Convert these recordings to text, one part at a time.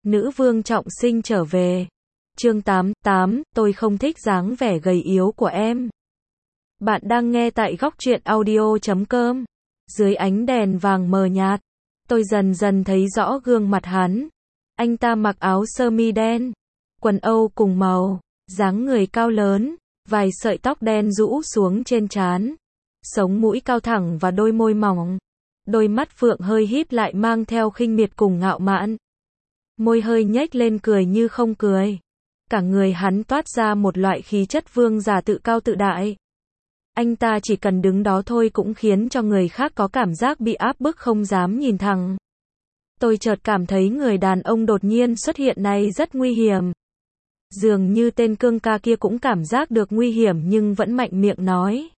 Nữ vương trọng sinh trở về. Chương 88, tôi không thích dáng vẻ gầy yếu của em. Bạn đang nghe tại góc truyện audio.com. Dưới ánh đèn vàng mờ nhạt, tôi dần dần thấy rõ gương mặt hắn. Anh ta mặc áo sơ mi đen, quần âu cùng màu, dáng người cao lớn, vài sợi tóc đen rũ xuống trên trán, sống mũi cao thẳng và đôi môi mỏng. Đôi mắt phượng hơi híp lại mang theo khinh miệt cùng ngạo mạn. Môi hơi nhếch lên cười như không cười. Cả người hắn toát ra một loại khí chất vương giả tự cao tự đại. Anh ta chỉ cần đứng đó thôi cũng khiến cho người khác có cảm giác bị áp bức không dám nhìn thẳng. Tôi chợt cảm thấy người đàn ông đột nhiên xuất hiện này rất nguy hiểm. Dường như tên cương ca kia cũng cảm giác được nguy hiểm nhưng vẫn mạnh miệng nói.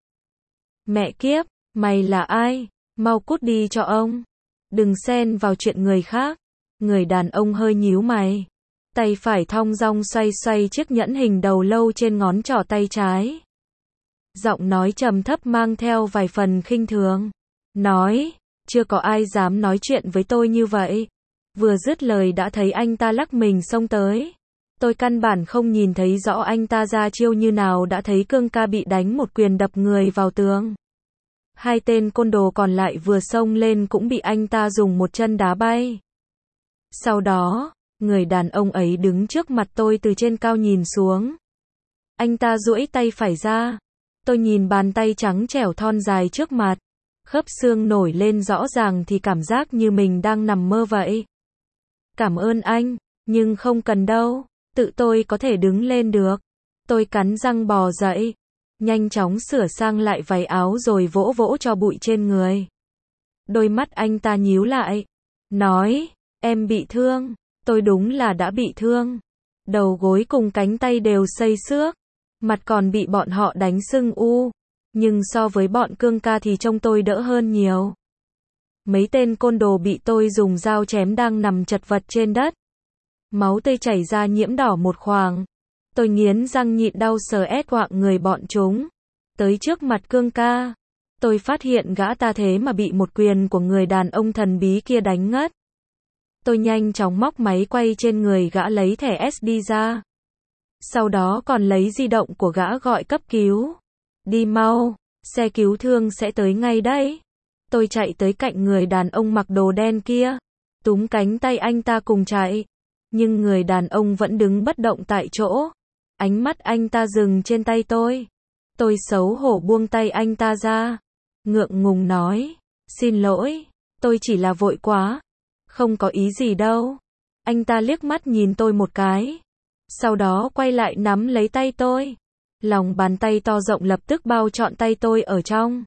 Mẹ kiếp, mày là ai? Mau cút đi cho ông. Đừng xen vào chuyện người khác. Người đàn ông hơi nhíu mày. Tay phải thong dong xoay xoay chiếc nhẫn hình đầu lâu trên ngón trỏ tay trái. Giọng nói trầm thấp mang theo vài phần khinh thường. Nói, chưa có ai dám nói chuyện với tôi như vậy. Vừa dứt lời đã thấy anh ta lắc mình xông tới. Tôi căn bản không nhìn thấy rõ anh ta ra chiêu như nào đã thấy cương ca bị đánh một quyền đập người vào tường. Hai tên côn đồ còn lại vừa xông lên cũng bị anh ta dùng một chân đá bay. Sau đó, người đàn ông ấy đứng trước mặt tôi từ trên cao nhìn xuống. Anh ta duỗi tay phải ra. Tôi nhìn bàn tay trắng trẻo thon dài trước mặt. Khớp xương nổi lên rõ ràng thì cảm giác như mình đang nằm mơ vậy. Cảm ơn anh, nhưng không cần đâu, tự tôi có thể đứng lên được. Tôi cắn răng bò dậy, nhanh chóng sửa sang lại váy áo rồi vỗ vỗ cho bụi trên người. Đôi mắt anh ta nhíu lại, nói, em bị thương. Tôi đúng là đã bị thương. Đầu gối cùng cánh tay đều xây xước, mặt còn bị bọn họ đánh sưng u. Nhưng so với bọn cương ca thì trông tôi đỡ hơn nhiều. Mấy tên côn đồ bị tôi dùng dao chém đang nằm chật vật trên đất. Máu tươi chảy ra nhiễm đỏ một khoảng. Tôi nghiến răng nhịn đau sờ ét quạng người bọn chúng. Tới trước mặt cương ca. Tôi phát hiện gã ta thế mà bị một quyền của người đàn ông thần bí kia đánh ngất. Tôi nhanh chóng móc máy quay trên người gã lấy thẻ SD ra. Sau đó còn lấy di động của gã gọi cấp cứu. Đi mau, xe cứu thương sẽ tới ngay đấy. Tôi chạy tới cạnh người đàn ông mặc đồ đen kia. Túm cánh tay anh ta cùng chạy. Nhưng người đàn ông vẫn đứng bất động tại chỗ. Ánh mắt anh ta dừng trên tay tôi. Tôi xấu hổ buông tay anh ta ra. Ngượng ngùng nói. Xin lỗi, tôi chỉ là vội quá. Không có ý gì đâu. Anh ta liếc mắt nhìn tôi một cái. Sau đó quay lại nắm lấy tay tôi. Lòng bàn tay to rộng lập tức bao trọn tay tôi ở trong.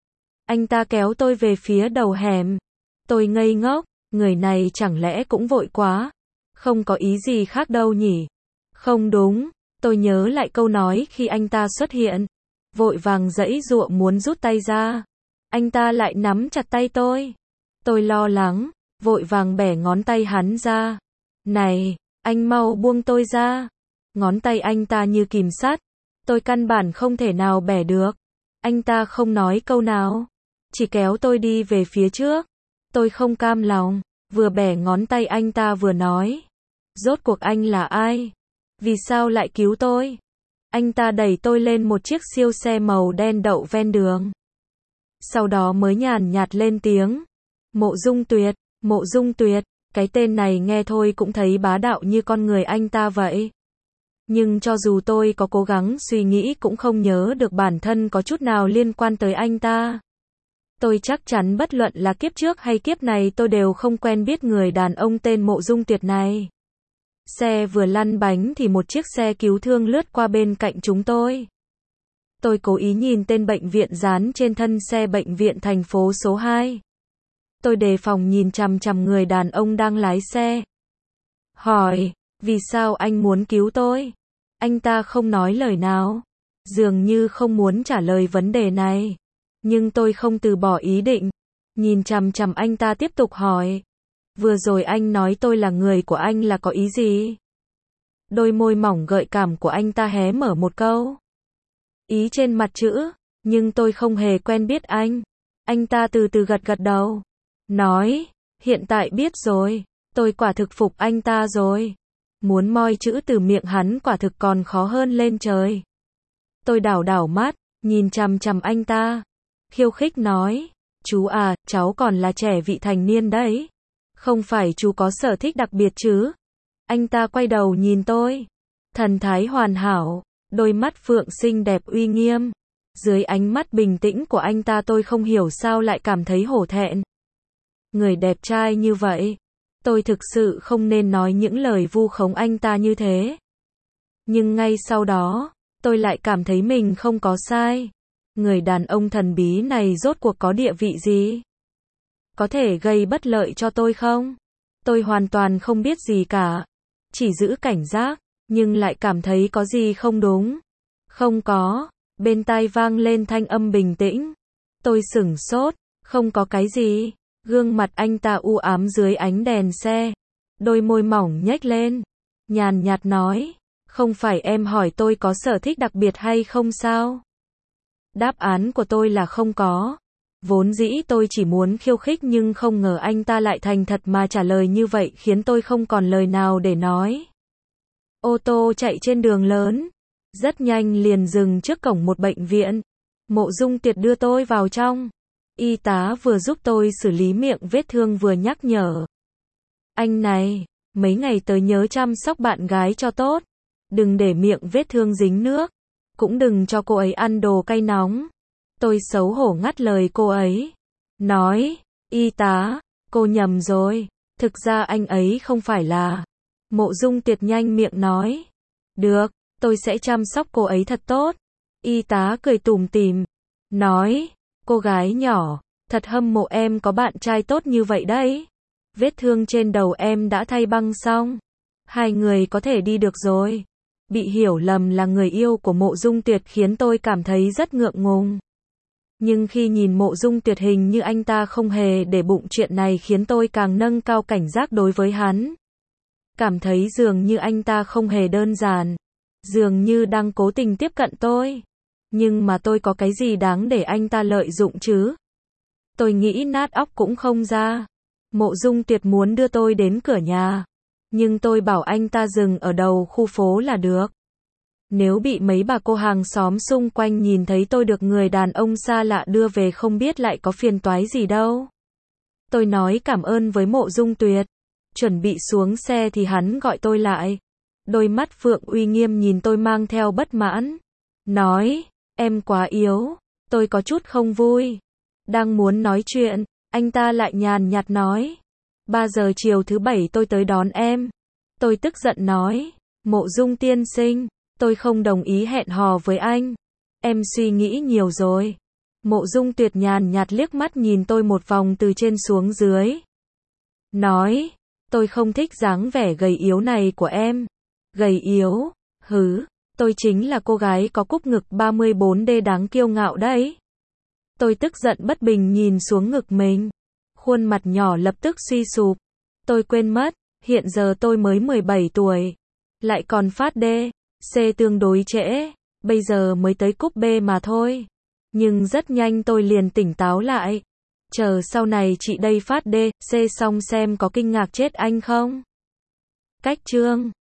Anh ta kéo tôi về phía đầu hẻm. Tôi ngây ngốc, người này chẳng lẽ cũng vội quá. Không có ý gì khác đâu nhỉ. Không đúng, tôi nhớ lại câu nói khi anh ta xuất hiện. Vội vàng giãy giụa muốn rút tay ra. Anh ta lại nắm chặt tay tôi. Tôi lo lắng, vội vàng bẻ ngón tay hắn ra. Này, anh mau buông tôi ra. Ngón tay anh ta như kìm sắt. Tôi căn bản không thể nào bẻ được. Anh ta không nói câu nào. Chỉ kéo tôi đi về phía trước. Tôi không cam lòng. Vừa bẻ ngón tay anh ta vừa nói. Rốt cuộc anh là ai? Vì sao lại cứu tôi? Anh ta đẩy tôi lên một chiếc siêu xe màu đen đậu ven đường. Sau đó mới nhàn nhạt lên tiếng. Mộ Dung Tuyệt, Mộ Dung Tuyệt. Cái tên này nghe thôi cũng thấy bá đạo như con người anh ta vậy. Nhưng cho dù tôi có cố gắng suy nghĩ cũng không nhớ được bản thân có chút nào liên quan tới anh ta. Tôi chắc chắn bất luận là kiếp trước hay kiếp này tôi đều không quen biết người đàn ông tên Mộ Dung Tuyệt này. Xe vừa lăn bánh thì một chiếc xe cứu thương lướt qua bên cạnh chúng tôi. Tôi cố ý nhìn tên bệnh viện dán trên thân xe bệnh viện thành phố số 2. Tôi đề phòng nhìn chằm chằm người đàn ông đang lái xe. Hỏi, vì sao anh muốn cứu tôi? Anh ta không nói lời nào. Dường như không muốn trả lời vấn đề này. Nhưng tôi không từ bỏ ý định. Nhìn chằm chằm anh ta tiếp tục hỏi. Vừa rồi anh nói tôi là người của anh là có ý gì? Đôi môi mỏng gợi cảm của anh ta hé mở một câu. Ý trên mặt chữ, nhưng tôi không hề quen biết anh. Anh ta từ từ gật gật đầu. Nói, hiện tại biết rồi. Tôi quả thực phục anh ta rồi. Muốn moi chữ từ miệng hắn quả thực còn khó hơn lên trời. Tôi đảo đảo mắt, nhìn chằm chằm anh ta. Khiêu khích nói, chú à, cháu còn là trẻ vị thành niên đấy. Không phải chú có sở thích đặc biệt chứ? Anh ta quay đầu nhìn tôi. Thần thái hoàn hảo, đôi mắt phượng xinh đẹp uy nghiêm. Dưới ánh mắt bình tĩnh của anh ta tôi không hiểu sao lại cảm thấy hổ thẹn. Người đẹp trai như vậy, tôi thực sự không nên nói những lời vu khống anh ta như thế. Nhưng ngay sau đó, tôi lại cảm thấy mình không có sai. Người đàn ông thần bí này rốt cuộc có địa vị gì? Có thể gây bất lợi cho tôi không? Tôi hoàn toàn không biết gì cả. Chỉ giữ cảnh giác, nhưng lại cảm thấy có gì không đúng. Không có, bên tai vang lên thanh âm bình tĩnh. Tôi sửng sốt, không có cái gì. Gương mặt anh ta u ám dưới ánh đèn xe. Đôi môi mỏng nhếch lên. Nhàn nhạt nói, không phải em hỏi tôi có sở thích đặc biệt hay không sao? Đáp án của tôi là không có. Vốn dĩ tôi chỉ muốn khiêu khích nhưng không ngờ anh ta lại thành thật mà trả lời như vậy khiến tôi không còn lời nào để nói. Ô tô chạy trên đường lớn. Rất nhanh liền dừng trước cổng một bệnh viện. Mộ Dung Tuyệt đưa tôi vào trong. Y tá vừa giúp tôi xử lý miệng vết thương vừa nhắc nhở. Anh này, mấy ngày tới nhớ chăm sóc bạn gái cho tốt. Đừng để miệng vết thương dính nước. Cũng đừng cho cô ấy ăn đồ cay nóng. Tôi xấu hổ ngắt lời cô ấy. Nói, y tá, cô nhầm rồi. Thực ra anh ấy không phải là. Mộ Dung Tuyệt nhanh miệng nói. Được, tôi sẽ chăm sóc cô ấy thật tốt. Y tá cười tủm tỉm. Nói, cô gái nhỏ, thật hâm mộ em có bạn trai tốt như vậy đấy. Vết thương trên đầu em đã thay băng xong. Hai người có thể đi được rồi. Bị hiểu lầm là người yêu của Mộ Dung Tuyệt khiến tôi cảm thấy rất ngượng ngùng. Nhưng khi nhìn Mộ Dung Tuyệt hình như anh ta không hề để bụng chuyện này khiến tôi càng nâng cao cảnh giác đối với hắn. Cảm thấy dường như anh ta không hề đơn giản. Dường như đang cố tình tiếp cận tôi. Nhưng mà tôi có cái gì đáng để anh ta lợi dụng chứ? Tôi nghĩ nát óc cũng không ra. Mộ Dung Tuyệt muốn đưa tôi đến cửa nhà. Nhưng tôi bảo anh ta dừng ở đầu khu phố là được. Nếu bị mấy bà cô hàng xóm xung quanh nhìn thấy tôi được người đàn ông xa lạ đưa về không biết lại có phiền toái gì đâu. Tôi nói cảm ơn với Mộ Dung Tuyệt. Chuẩn bị xuống xe thì hắn gọi tôi lại. Đôi mắt phượng uy nghiêm nhìn tôi mang theo bất mãn. Nói, em quá yếu. Tôi có chút không vui. Đang muốn nói chuyện, anh ta lại nhàn nhạt nói. 3 giờ chiều thứ 7 tôi tới đón em. Tôi tức giận nói, Mộ Dung tiên sinh, tôi không đồng ý hẹn hò với anh. Em suy nghĩ nhiều rồi. Mộ Dung Tuyệt nhàn nhạt liếc mắt nhìn tôi một vòng từ trên xuống dưới. Nói, tôi không thích dáng vẻ gầy yếu này của em. Gầy yếu? Hứ, tôi chính là cô gái có cúp ngực 34D đáng kiêu ngạo đấy. Tôi tức giận bất bình nhìn xuống ngực mình. Khuôn mặt nhỏ lập tức suy sụp. Tôi quên mất, hiện giờ tôi mới 17 tuổi. Lại còn phát D, C tương đối trễ. Bây giờ mới tới cúp B mà thôi. Nhưng rất nhanh tôi liền tỉnh táo lại. Chờ sau này chị đây phát D, C xong xem có kinh ngạc chết anh không? Cách chương